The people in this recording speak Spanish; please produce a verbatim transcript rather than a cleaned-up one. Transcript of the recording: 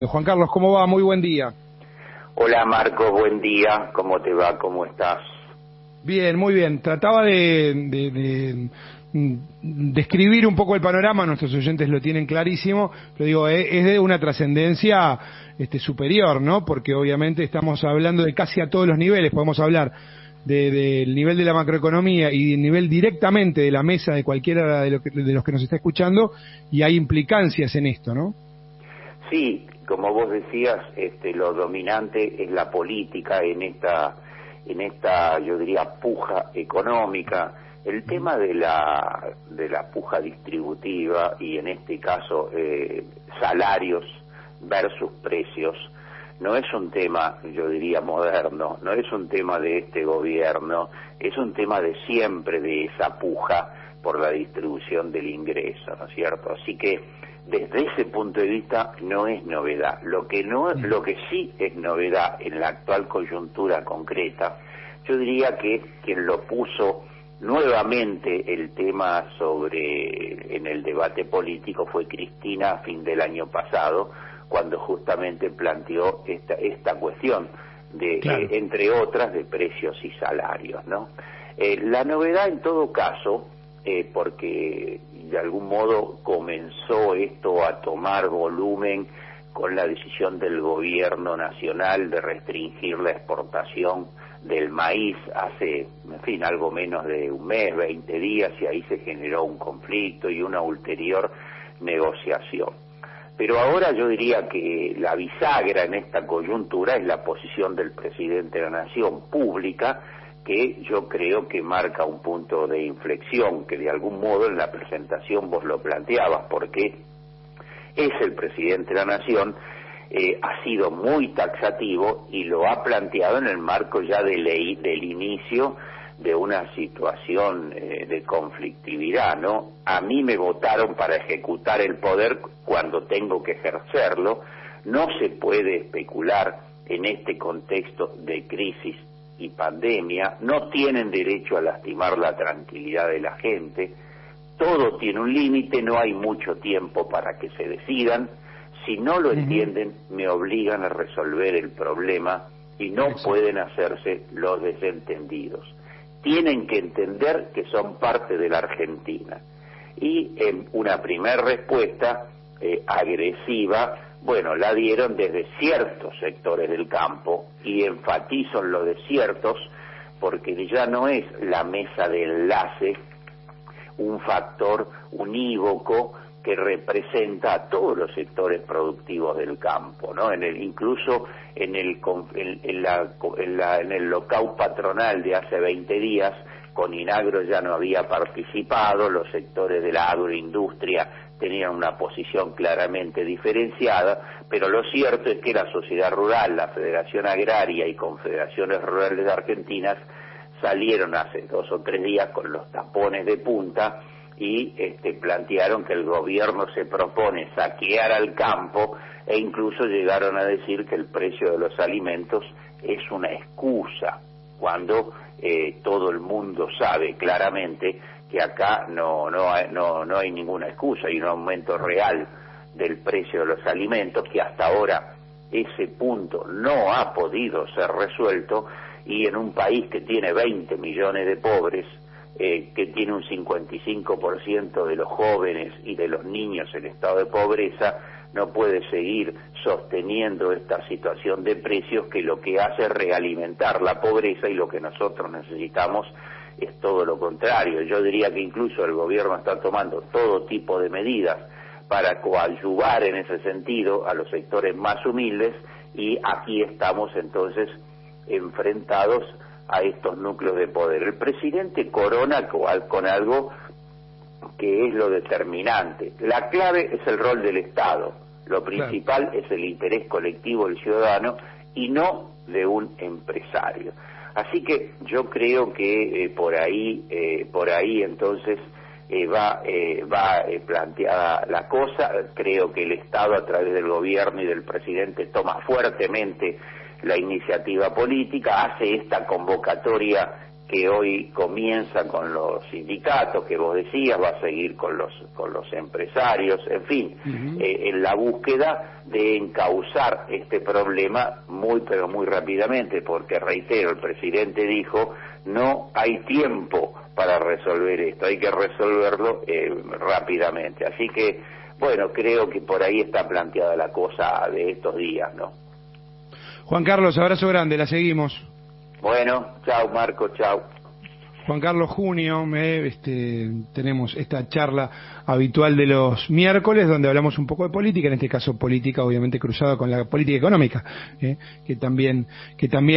Juan Carlos, ¿cómo va? Muy buen día. Hola Marcos, buen día. ¿Cómo te va? ¿Cómo estás? Bien, muy bien. Trataba de, de, de describir un poco el panorama, nuestros oyentes lo tienen clarísimo, pero digo, es, es de una trascendencia este, superior, ¿no? Porque obviamente estamos hablando de casi a todos los niveles, podemos hablar del de, de nivel de la macroeconomía y del nivel directamente de la mesa de cualquiera de, lo que, de los que nos está escuchando, y hay implicancias en esto, ¿no? Sí, como vos decías, este, lo dominante es la política en esta, en esta, yo diría, puja económica. El tema de la, de la puja distributiva y en este caso eh, salarios versus precios, no es un tema, yo diría, moderno, no es un tema de este gobierno, es un tema de siempre, de esa puja por la distribución del ingreso, ¿no es cierto? Así que desde ese punto de vista no es novedad. Lo que no, lo que sí es novedad en la actual coyuntura concreta, yo diría que quien lo puso nuevamente el tema sobre en el debate político fue Cristina a fin del año pasado, cuando justamente planteó esta esta cuestión de claro. eh, entre otras de precios y salarios, ¿no? Eh, la novedad en todo caso, eh, porque de algún modo comenzó esto a tomar volumen con la decisión del gobierno nacional de restringir la exportación del maíz hace, en fin, algo menos de un mes, veinte días, y ahí se generó un conflicto y una ulterior negociación. Pero ahora yo diría que la bisagra en esta coyuntura es la posición del presidente de la Nación pública, que yo creo que marca un punto de inflexión, que de algún modo en la presentación vos lo planteabas, porque es el presidente de la Nación, eh, ha sido muy taxativo y lo ha planteado en el marco ya de ley, del inicio de una situación eh, de conflictividad, ¿no? A mí me votaron para ejecutar el poder cuando tengo que ejercerlo, no se puede especular en este contexto de crisis y pandemia, no tienen derecho a lastimar la tranquilidad de la gente, todo tiene un límite, no hay mucho tiempo para que se decidan, si no lo entienden me obligan a resolver el problema y no pueden hacerse los desentendidos. Tienen que entender que son parte de la Argentina. Y en una primera respuesta eh, agresiva, bueno, la dieron desde ciertos sectores del campo, y enfatizo en lo de ciertos, porque ya no es la mesa de enlace un factor unívoco que representa a todos los sectores productivos del campo, ¿no? En el, incluso en el, en, en la, en la, en el lockout patronal de hace veinte días, Coninagro ya no había participado, los sectores de la agroindustria tenían una posición claramente diferenciada, pero lo cierto es que la sociedad rural, la Federación Agraria y Confederaciones Rurales Argentinas salieron hace dos o tres días con los tapones de punta y este, plantearon que el gobierno se propone saquear al campo, e incluso llegaron a decir que el precio de los alimentos es una excusa, cuando eh, todo el mundo sabe claramente que acá no, no, hay, no, no hay ninguna excusa, hay un aumento real del precio de los alimentos, que hasta ahora ese punto no ha podido ser resuelto, y en un país que tiene veinte millones de pobres, eh, que tiene un cincuenta y cinco por ciento de los jóvenes y de los niños en estado de pobreza, no puede seguir sosteniendo esta situación de precios que lo que hace es realimentar la pobreza, y lo que nosotros necesitamos es todo lo contrario. Yo diría que incluso el gobierno está tomando todo tipo de medidas para coadyuvar en ese sentido a los sectores más humildes, y aquí estamos entonces enfrentados a estos núcleos de poder. El presidente corona con algo que es lo determinante. La clave es el rol del Estado, lo principal claro. es el interés colectivo del ciudadano y no de un empresario. Así que yo creo que eh, por ahí, eh, por ahí entonces eh, va, eh, va eh, planteada la cosa. Creo que el Estado, a través del gobierno y del presidente, toma fuertemente la iniciativa política, hace esta convocatoria que hoy comienza con los sindicatos, que vos decías, va a seguir con los con los empresarios, en fin, uh-huh. eh, en la búsqueda de encauzar este problema muy pero muy rápidamente, porque reitero, el presidente dijo, no hay tiempo para resolver esto, hay que resolverlo eh, rápidamente, así que, bueno, creo que por ahí está planteada la cosa de estos días, ¿no? Juan Carlos, abrazo grande, la seguimos. Bueno, chao Marco, chao. Juan Carlos Junio, eh, este, tenemos esta charla habitual de los miércoles donde hablamos un poco de política, en este caso política obviamente cruzada con la política económica, eh, que también que también